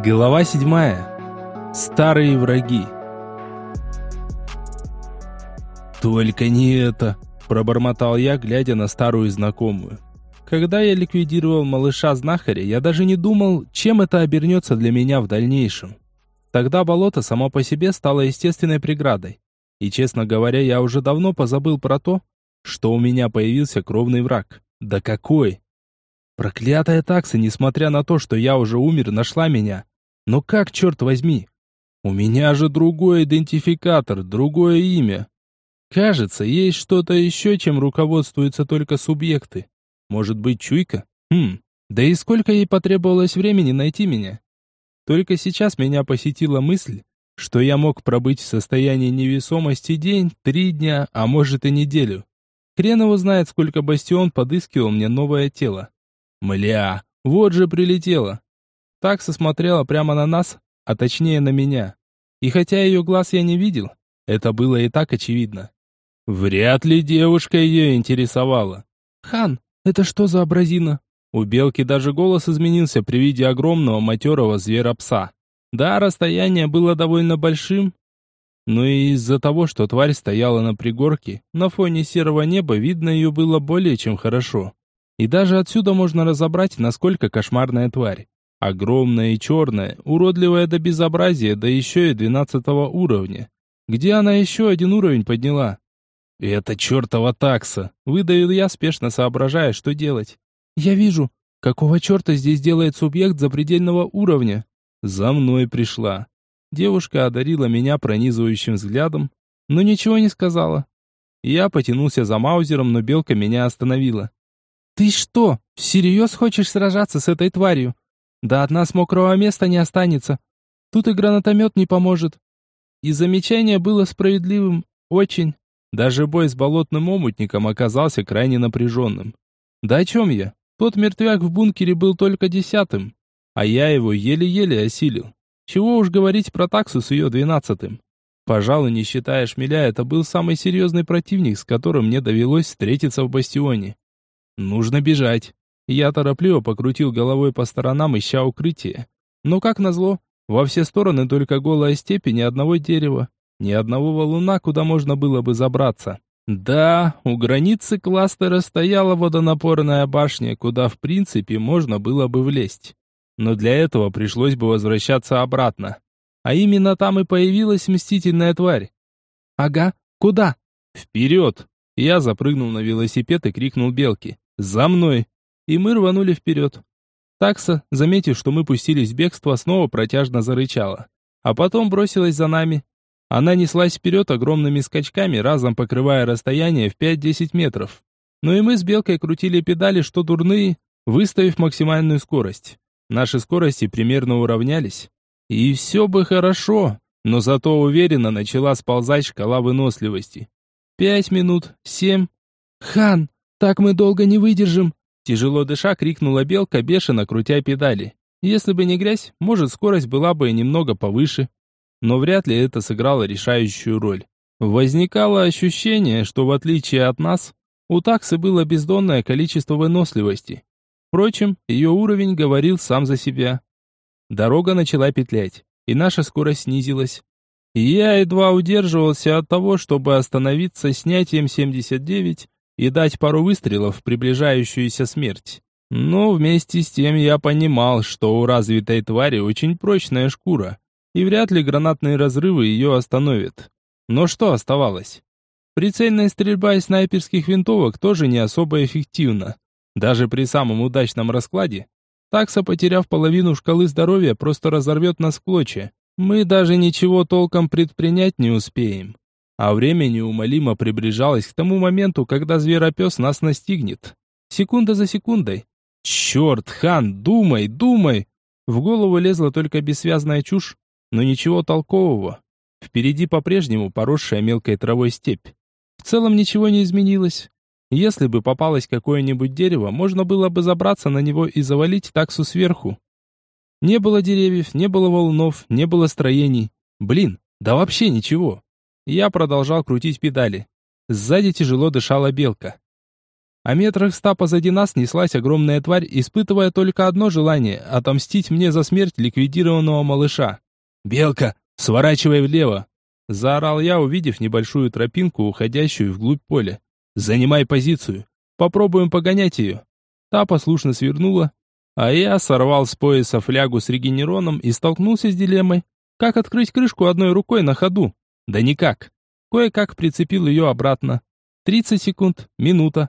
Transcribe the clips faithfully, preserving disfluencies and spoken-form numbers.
Глава седьмая. Старые враги. «Только не это!» – пробормотал я, глядя на старую знакомую. Когда я ликвидировал малыша-знахаря, я даже не думал, чем это обернется для меня в дальнейшем. Тогда болото само по себе стало естественной преградой. И, честно говоря, я уже давно позабыл про то, что у меня появился кровный враг. Да какой! Проклятая такса, несмотря на то, что я уже умер, нашла меня. Но как, черт возьми? У меня же другой идентификатор, другое имя. Кажется, есть что-то еще, чем руководствуются только субъекты. Может быть, чуйка? Хм, да и сколько ей потребовалось времени найти меня? Только сейчас меня посетила мысль, что я мог пробыть в состоянии невесомости день, три дня, а может и неделю. Хрен его знает, сколько Бастион подыскивал мне новое тело. Мля, вот же прилетело. Такса смотрела прямо на нас, а точнее на меня. И хотя ее глаз я не видел, это было и так очевидно. Вряд ли девушка ее интересовала. «Хан, это что за образина?» У белки даже голос изменился при виде огромного матерого зверопса. Да, расстояние было довольно большим, но и из-за того, что тварь стояла на пригорке, на фоне серого неба видно ее было более чем хорошо. И даже отсюда можно разобрать, насколько кошмарная тварь. Огромная и черная, уродливая до безобразия, да еще и двенадцатого уровня. Где она еще один уровень подняла? «Это чертова такса!» — выдавил я, спешно соображая, что делать. «Я вижу, какого черта здесь делает субъект запредельного уровня?» «За мной пришла». Девушка одарила меня пронизывающим взглядом, но ничего не сказала. Я потянулся за маузером, но белка меня остановила. «Ты что, всерьез хочешь сражаться с этой тварью? Да от нас мокрого места не останется. Тут и гранатомет не поможет». И замечание было справедливым, очень. Даже бой с болотным омутником оказался крайне напряженным. Да о чем я? Тот мертвяк в бункере был только десятым, а я его еле-еле осилил. Чего уж говорить про таксу с ее двенадцатым. Пожалуй, не считая шмеля, это был самый серьезный противник, с которым мне довелось встретиться в бастионе. Нужно бежать. Я торопливо покрутил головой по сторонам, ища укрытие. Но, как назло, во все стороны только голая степь и ни одного дерева, ни одного валуна, куда можно было бы забраться. Да, у границы кластера стояла водонапорная башня, куда в принципе можно было бы влезть. Но для этого пришлось бы возвращаться обратно. А именно там и появилась мстительная тварь. «Ага, куда?» «Вперед!» Я запрыгнул на велосипед и крикнул белке. «За мной!» И мы рванули вперед. Такса, заметив, что мы пустились в бегство, снова протяжно зарычала. А потом бросилась за нами. Она неслась вперед огромными скачками, разом покрывая расстояние в пять-десять метров. Но и мы с белкой крутили педали, что дурные, выставив максимальную скорость. Наши скорости примерно уравнялись. И все бы хорошо, но зато уверенно начала сползать шкала выносливости. Пять минут, семь. «Хан, так мы долго не выдержим!» Тяжело дыша, крикнула белка, бешено крутя педали. Если бы не грязь, может, скорость была бы немного повыше. Но вряд ли это сыграло решающую роль. Возникало ощущение, что в отличие от нас, у таксы было бездонное количество выносливости. Впрочем, ее уровень говорил сам за себя. Дорога начала петлять, и наша скорость снизилась. И я едва удерживался от того, чтобы остановиться снятием семьдесят девять и дать пару выстрелов в приближающуюся смерть. Но вместе с тем я понимал, что у развитой твари очень прочная шкура, и вряд ли гранатные разрывы ее остановят. Но что оставалось? Прицельная стрельба из снайперских винтовок тоже не особо эффективна. Даже при самом удачном раскладе, такса, потеряв половину шкалы здоровья, просто разорвет нас в клочья. Мы даже ничего толком предпринять не успеем. А время неумолимо приближалось к тому моменту, когда зверопес нас настигнет. Секунда за секундой. «Черт, Хан, думай, думай!» В голову лезла только бессвязная чушь, но ничего толкового. Впереди по-прежнему поросшая мелкой травой степь. В целом ничего не изменилось. Если бы попалось какое-нибудь дерево, можно было бы забраться на него и завалить таксу сверху. Не было деревьев, не было валунов, не было строений. Блин, да вообще ничего. Я продолжал крутить педали. Сзади тяжело дышала белка. А метрах ста позади нас неслась огромная тварь, испытывая только одно желание — отомстить мне за смерть ликвидированного малыша. «Белка, сворачивай влево!» — заорал я, увидев небольшую тропинку, уходящую вглубь поля. «Занимай позицию. Попробуем погонять ее». Та послушно свернула, а я сорвал с пояса флягу с регенероном и столкнулся с дилеммой. Как открыть крышку одной рукой на ходу? Да никак. Кое-как прицепил ее обратно. тридцать секунд, минута.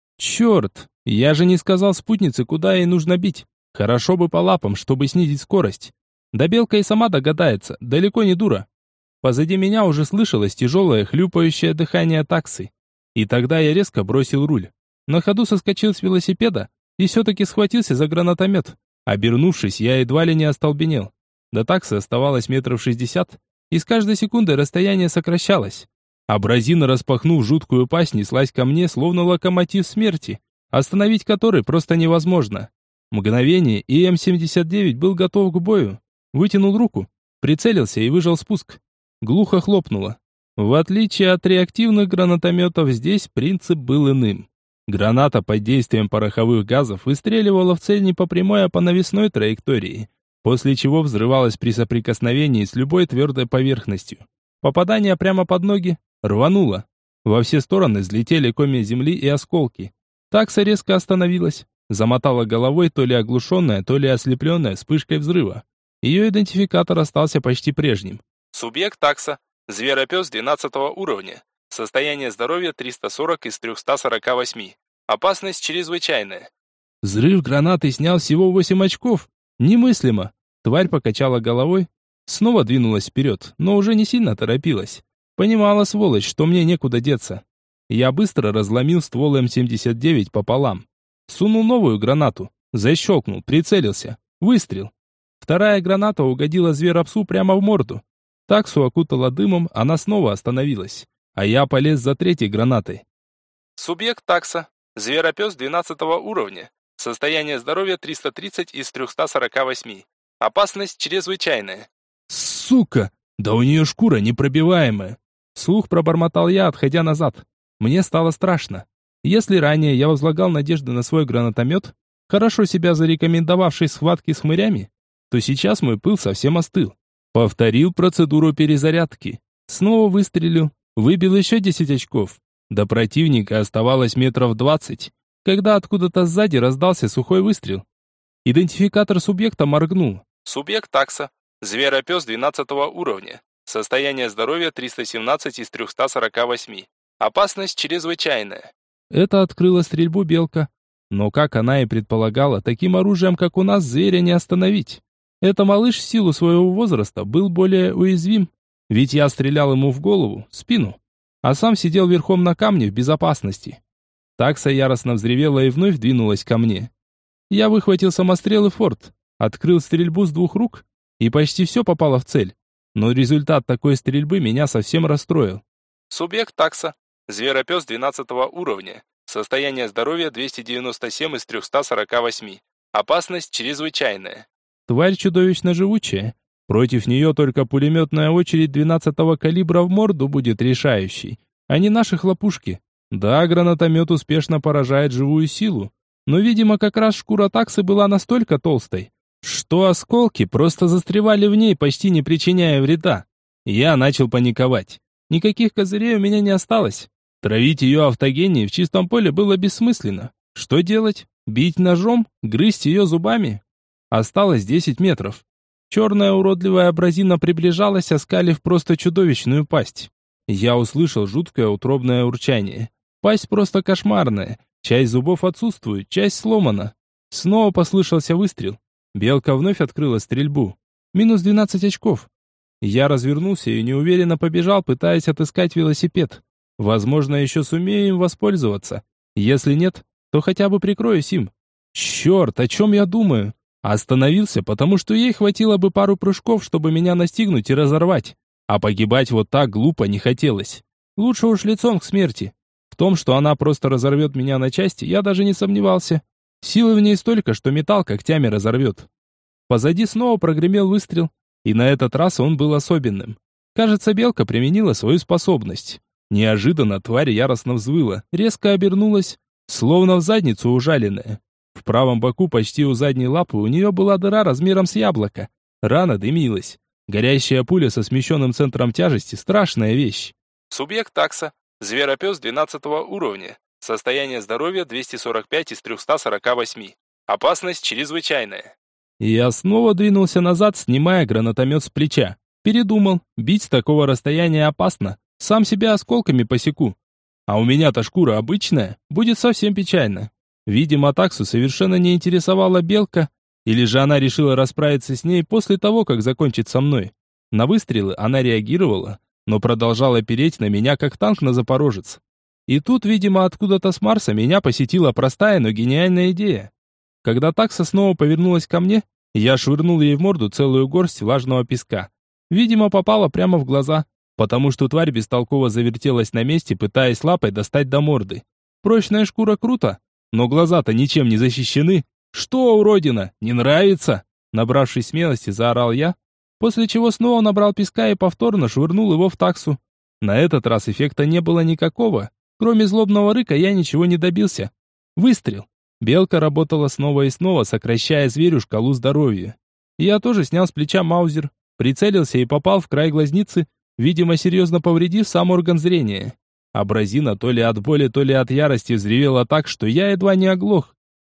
Черт, я же не сказал спутнице, куда ей нужно бить. Хорошо бы по лапам, чтобы снизить скорость. Да белка и сама догадается, далеко не дура. Позади меня уже слышалось тяжелое хлюпающее дыхание таксы. И тогда я резко бросил руль. На ходу соскочил с велосипеда и все-таки схватился за гранатомет. Обернувшись, я едва ли не остолбенел. До таксы оставалось метров шестьдесят, и с каждой секундой расстояние сокращалось. Абразина, распахнув жуткую пасть, неслась ко мне, словно локомотив смерти, остановить который просто невозможно. Мгновение, и М семьдесят девять был готов к бою. Вытянул руку, прицелился и выжал спуск. Глухо хлопнуло. В отличие от реактивных гранатометов, здесь принцип был иным. Граната под действием пороховых газов выстреливала в цель не по прямой, а по навесной траектории, после чего взрывалась при соприкосновении с любой твердой поверхностью. Попадание прямо под ноги рвануло. Во все стороны взлетели комья земли и осколки. Такса резко остановилась, замотала головой, то ли оглушенная, то ли ослепленная вспышкой взрыва. Ее идентификатор остался почти прежним. Субъект такса, зверопес двенадцатого уровня. Состояние здоровья триста сорок из трехсот сорока восьми. Опасность чрезвычайная. Взрыв гранаты снял всего восемь очков. Немыслимо. Тварь покачала головой, снова двинулась вперед, но уже не сильно торопилась. Понимала, сволочь, что мне некуда деться. Я быстро разломил ствол М семьдесят девять пополам. Сунул новую гранату, защелкнул, прицелился. Выстрел. Вторая граната угодила зверопсу прямо в морду. Таксу окутала дымом, она снова остановилась. А я полез за третьей гранатой. Субъект такса. Зверопес двенадцатого уровня. Состояние здоровья триста тридцать из трехсот сорока восьми. Опасность чрезвычайная. Сука! Да у нее шкура непробиваемая. Вслух пробормотал я, отходя назад. Мне стало страшно. Если ранее я возлагал надежды на свой гранатомет, хорошо себя зарекомендовавший в схватке с хмырями, то сейчас мой пыл совсем остыл. Повторил процедуру перезарядки. Снова выстрелил. Выбил еще десять очков. До противника оставалось метров двадцать, когда откуда-то сзади раздался сухой выстрел. Идентификатор субъекта моргнул. Субъект такса. Зверопес двенадцатого уровня. Состояние здоровья триста семнадцать из трехсот сорока восьми. Опасность чрезвычайная. Это открыла стрельбу белка. Но, как она и предполагала, таким оружием, как у нас, зверя не остановить. Это малыш в силу своего возраста был более уязвим. Ведь я стрелял ему в голову, спину, а сам сидел верхом на камне в безопасности. Такса яростно взревела и вновь двинулась ко мне. Я выхватил самострел и форт, открыл стрельбу с двух рук, и почти все попало в цель. Но результат такой стрельбы меня совсем расстроил. Субъект такса. Зверопес двенадцатого уровня. Состояние здоровья двести девяносто семь из трехсот сорока восьми. Опасность чрезвычайная. Тварь чудовищно живучая. Против нее только пулеметная очередь двенадцатого калибра в морду будет решающей, а не наши хлопушки. Да, гранатомет успешно поражает живую силу, но, видимо, как раз шкура таксы была настолько толстой, что осколки просто застревали в ней, почти не причиняя вреда. Я начал паниковать. Никаких козырей у меня не осталось. Травить ее автогенией в чистом поле было бессмысленно. Что делать? Бить ножом? Грызть ее зубами? Осталось десять метров. Черная уродливая абразина приближалась, оскалив просто чудовищную пасть. Я услышал жуткое утробное урчание. Пасть просто кошмарная. Часть зубов отсутствует, часть сломана. Снова послышался выстрел. Белка вновь открыла стрельбу. Минус двенадцать очков. Я развернулся и неуверенно побежал, пытаясь отыскать велосипед. Возможно, еще сумею им воспользоваться. Если нет, то хотя бы прикроюсь им. Черт, о чем я думаю? Остановился, потому что ей хватило бы пару прыжков, чтобы меня настигнуть и разорвать. А погибать вот так глупо не хотелось. Лучше уж лицом к смерти. В том, что она просто разорвет меня на части, я даже не сомневался. Силы в ней столько, что металл когтями разорвет. Позади снова прогремел выстрел, и на этот раз он был особенным. Кажется, белка применила свою способность. Неожиданно тварь яростно взвыла, резко обернулась, словно в задницу ужаленная. В правом боку, почти у задней лапы, у нее была дыра размером с яблоко. Рана дымилась. Горящая пуля со смещенным центром тяжести – страшная вещь. Субъект такса. Зверопес двенадцатого уровня. Состояние здоровья двести сорок пять из трёхсот сорока восьми. Опасность чрезвычайная. Я снова двинулся назад, снимая гранатомет с плеча. Передумал. Бить с такого расстояния опасно. Сам себя осколками посеку. А у меня-то шкура обычная. Будет совсем печально. Видимо, таксу совершенно не интересовала белка. Или же она решила расправиться с ней после того, как закончит со мной. На выстрелы она реагировала, но продолжала переть на меня, как танк на запорожец. И тут, видимо, откуда-то с Марса меня посетила простая, но гениальная идея. Когда такса снова повернулась ко мне, я швырнул ей в морду целую горсть влажного песка. Видимо, попала прямо в глаза, потому что тварь бестолково завертелась на месте, пытаясь лапой достать до морды. Прочная шкура круто, но глаза-то ничем не защищены. «Что, уродина, не нравится?» Набравшись смелости, заорал я, после чего снова набрал песка и повторно швырнул его в таксу. На этот раз эффекта не было никакого. Кроме злобного рыка я ничего не добился. Выстрел. Белка работала снова и снова, сокращая зверю шкалу здоровья. Я тоже снял с плеча маузер, прицелился и попал в край глазницы, видимо, серьезно повредив сам орган зрения. Абразина то ли от боли, то ли от ярости взревела так, что я едва не оглох.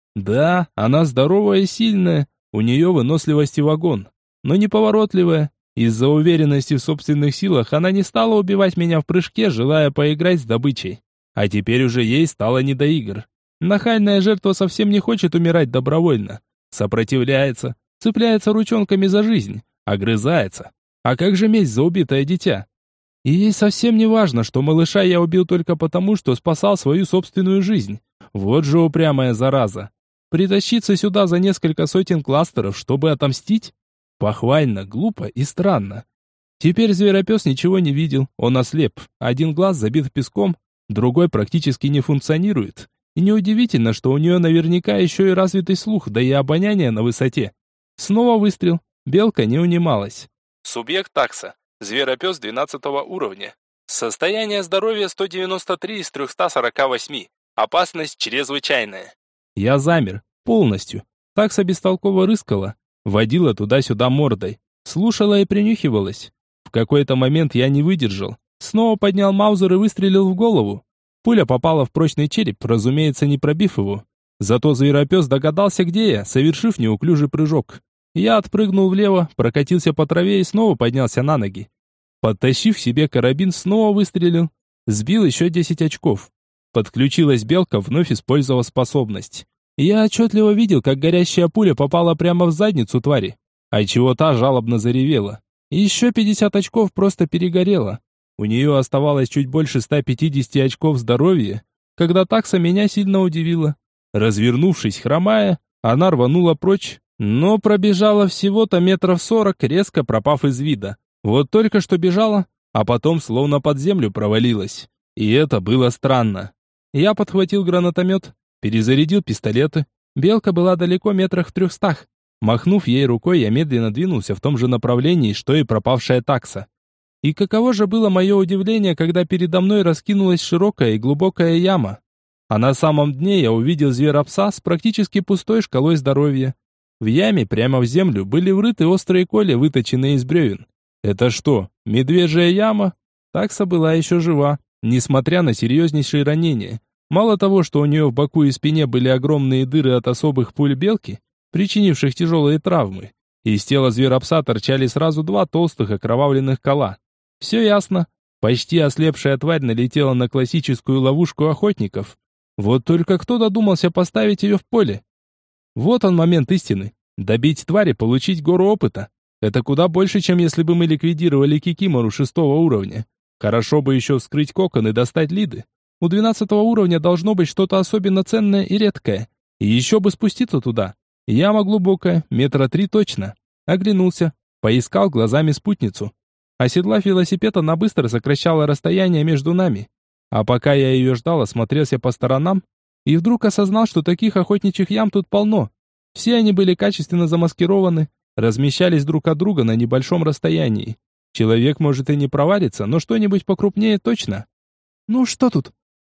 Да, она здоровая и сильная, у нее выносливости вагон, но неповоротливая. Из-за уверенности в собственных силах она не стала убивать меня в прыжке, желая поиграть с добычей. А теперь уже ей стало не до игр. Нахальная жертва совсем не хочет умирать добровольно. Сопротивляется, цепляется ручонками за жизнь, огрызается. А как же месть за убитое дитя? И ей совсем не важно, что малыша я убил только потому, что спасал свою собственную жизнь. Вот же упрямая зараза. Притащиться сюда за несколько сотен кластеров, чтобы отомстить? Похвально, глупо и странно. Теперь зверопес ничего не видел, он ослеп. Один глаз забит песком, другой практически не функционирует. И неудивительно, что у нее наверняка еще и развитый слух, да и обоняние на высоте. Снова выстрел. Белка не унималась. Субъект такса. Зверопес двенадцатого уровня. Состояние здоровья сто девяносто три из трёхсот сорока восьми. Опасность чрезвычайная. Я замер. Полностью. Такса бестолково рыскала. Водила туда-сюда мордой. Слушала и принюхивалась. В какой-то момент я не выдержал. Снова поднял маузер и выстрелил в голову. Пуля попала в прочный череп, разумеется, не пробив его. Зато зверопес догадался, где я, совершив неуклюжий прыжок. Я отпрыгнул влево, прокатился по траве и снова поднялся на ноги. Подтащив себе карабин, снова выстрелил. Сбил еще десять очков. Подключилась белка, вновь использовав способность. Я отчетливо видел, как горящая пуля попала прямо в задницу твари, отчего та жалобно заревела. Еще пятьдесят очков просто перегорело. У нее оставалось чуть больше ста пятидесяти очков здоровья, когда такса меня сильно удивила. Развернувшись, хромая, она рванула прочь, но пробежала всего-то метров сорок, резко пропав из вида. Вот только что бежала, а потом словно под землю провалилась. И это было странно. Я подхватил гранатомет, перезарядил пистолеты. Белка была далеко метрах в трехстах. Махнув ей рукой, я медленно двинулся в том же направлении, что и пропавшая такса. И каково же было мое удивление, когда передо мной раскинулась широкая и глубокая яма. А на самом дне я увидел зверопса с практически пустой шкалой здоровья. В яме прямо в землю были врыты острые колья, выточенные из бревен. Это что, медвежья яма? Такса была еще жива, несмотря на серьезнейшие ранения. Мало того, что у нее в боку и спине были огромные дыры от особых пуль белки, причинивших тяжелые травмы, из тела зверопса торчали сразу два толстых окровавленных кола. Все ясно. Почти ослепшая тварь налетела на классическую ловушку охотников. Вот только кто додумался поставить ее в поле? Вот он момент истины. Добить тварь и получить гору опыта. Это куда больше, чем если бы мы ликвидировали Кикимору шестого уровня. Хорошо бы еще вскрыть кокон и достать лиды. У двенадцатого уровня должно быть что-то особенно ценное и редкое. И еще бы спуститься туда. Яма глубокая, метра три точно. Оглянулся, поискал глазами спутницу. Оседлав велосипед, она быстро сокращала расстояние между нами. А пока я ее ждал, осмотрелся по сторонам и вдруг осознал, что таких охотничьих ям тут полно. Все они были качественно замаскированы, размещались друг от друга на небольшом расстоянии. Человек может и не провалиться, но что-нибудь покрупнее точно. «Ну что тут?»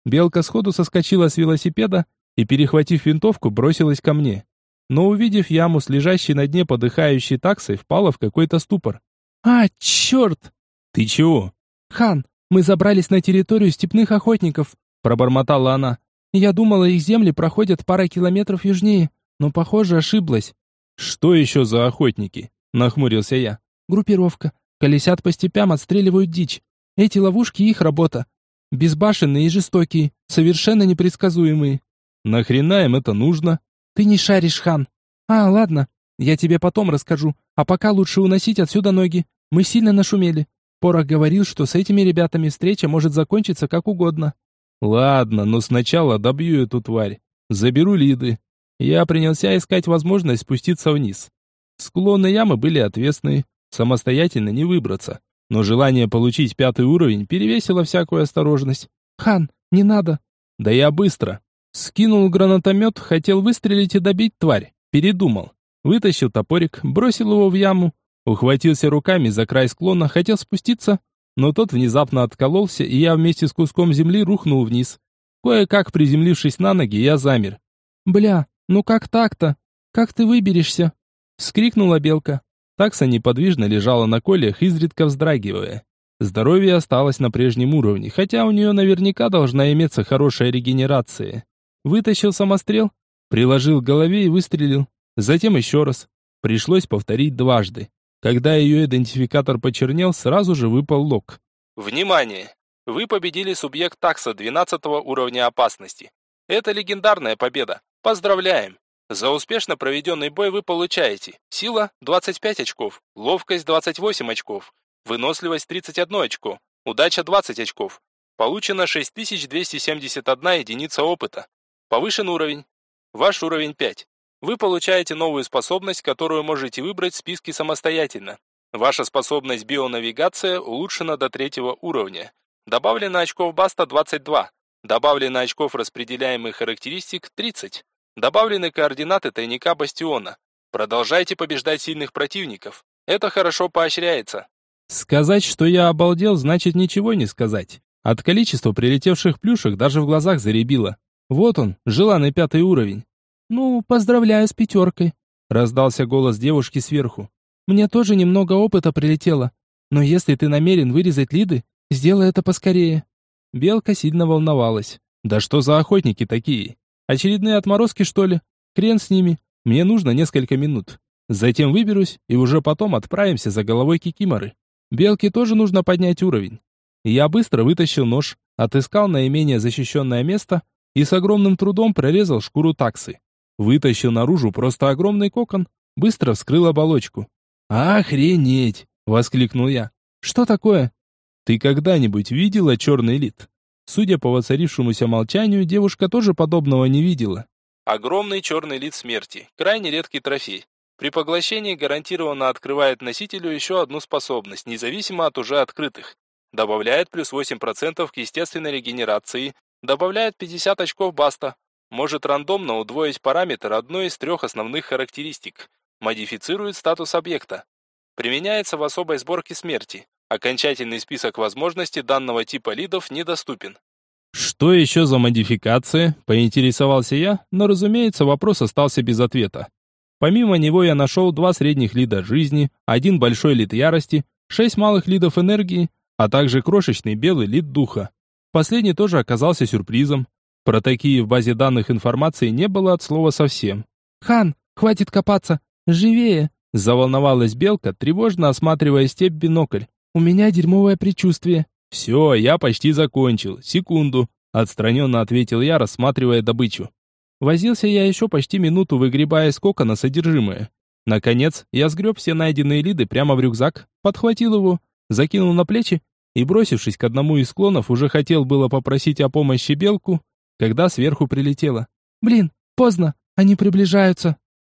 Белка сходу соскочила с велосипеда и, перехватив винтовку, бросилась ко мне. Но увидев яму с лежащей на дне подыхающей таксой, впала в какой-то ступор. «А, черт!» «Ты чего?» «Хан, мы забрались на территорию степных охотников», пробормотала она. «Я думала, их земли проходят пара километров южнее, но, похоже, ошиблась». «Что еще за охотники?» нахмурился я. «Группировка. Колесят по степям, отстреливают дичь. Эти ловушки их работа. Безбашенные и жестокие, совершенно непредсказуемые». «Нахрена им это нужно?» «Ты не шаришь, хан». «А, ладно, я тебе потом расскажу, а пока лучше уносить отсюда ноги. Мы сильно нашумели. Порох говорил, что с этими ребятами встреча может закончиться как угодно». «Ладно, но сначала добью эту тварь. Заберу Лиды». Я принялся искать возможность спуститься вниз. Склоны ямы были отвесные, самостоятельно не выбраться. Но желание получить пятый уровень перевесило всякую осторожность. «Хан, не надо!» «Да я быстро!» Скинул гранатомет, хотел выстрелить и добить тварь. Передумал. Вытащил топорик, бросил его в яму. Ухватился руками за край склона, хотел спуститься, но тот внезапно откололся, и я вместе с куском земли рухнул вниз. Кое-как приземлившись на ноги, я замер. «Бля, ну как так-то? Как ты выберешься?» Вскрикнула белка. Такса неподвижно лежала на колях, изредка вздрагивая. Здоровье осталось на прежнем уровне, хотя у нее наверняка должна иметься хорошая регенерация. Вытащил самострел, приложил к голове и выстрелил. Затем еще раз. Пришлось повторить дважды. Когда ее идентификатор почернел, сразу же выпал лог. Внимание! Вы победили субъект такса двенадцатого уровня опасности. Это легендарная победа. Поздравляем! За успешно проведенный бой вы получаете сила двадцать пять очков, ловкость двадцать восемь очков, выносливость тридцать одно очко, удача двадцать очков. Получено шесть тысяч двести семьдесят одна единица опыта. Повышен уровень. Ваш уровень пять. Вы получаете новую способность, которую можете выбрать в списке самостоятельно. Ваша способность бионавигация улучшена до третьего уровня. Добавлено очков баста двадцать два. Добавлено очков распределяемых характеристик тридцать. Добавлены координаты тайника бастиона. Продолжайте побеждать сильных противников. Это хорошо поощряется. Сказать, что я обалдел, значит ничего не сказать. От количества прилетевших плюшек даже в глазах заребило. Вот он, желанный пятый уровень. «Ну, поздравляю с пятеркой», — раздался голос девушки сверху. «Мне тоже немного опыта прилетело. Но если ты намерен вырезать Лиды, сделай это поскорее». Белка сильно волновалась. «Да что за охотники такие? Очередные отморозки, что ли? Хрен с ними. Мне нужно несколько минут. Затем выберусь, и уже потом отправимся за головой Кикиморы. Белке тоже нужно поднять уровень». Я быстро вытащил нож, отыскал наименее защищенное место и с огромным трудом прорезал шкуру таксы. Вытащил наружу просто огромный кокон, быстро вскрыл оболочку. «Охренеть!» — воскликнул я. «Что такое?» «Ты когда-нибудь видела черный лид?» Судя по воцарившемуся молчанию, девушка тоже подобного не видела. Огромный черный лид смерти, крайне редкий трофей. При поглощении гарантированно открывает носителю еще одну способность, независимо от уже открытых. Добавляет плюс восемь процентов к естественной регенерации, добавляет пятьдесят очков баста. Может рандомно удвоить параметр одной из трех основных характеристик. Модифицирует статус объекта. Применяется в особой сборке смерти. Окончательный список возможностей данного типа лидов недоступен. «Что еще за модификация?» – поинтересовался я, но, разумеется, вопрос остался без ответа. Помимо него я нашел два средних лида жизни, один большой лид ярости, шесть малых лидов энергии, а также крошечный белый лид духа. Последний тоже оказался сюрпризом. Про такие в базе данных информации не было от слова совсем. «Хан, хватит копаться! Живее!» – заволновалась белка, тревожно осматривая степь бинокль. «У меня дерьмовое предчувствие». «Все, я почти закончил. Секунду», — отстраненно ответил я, рассматривая добычу. Возился я еще почти минуту, выгребая из кокона содержимое. Наконец, я сгреб все найденные лиды прямо в рюкзак, подхватил его, закинул на плечи и, бросившись к одному из склонов, уже хотел было попросить о помощи белку, когда сверху прилетело. «Блин, поздно, они приближаются».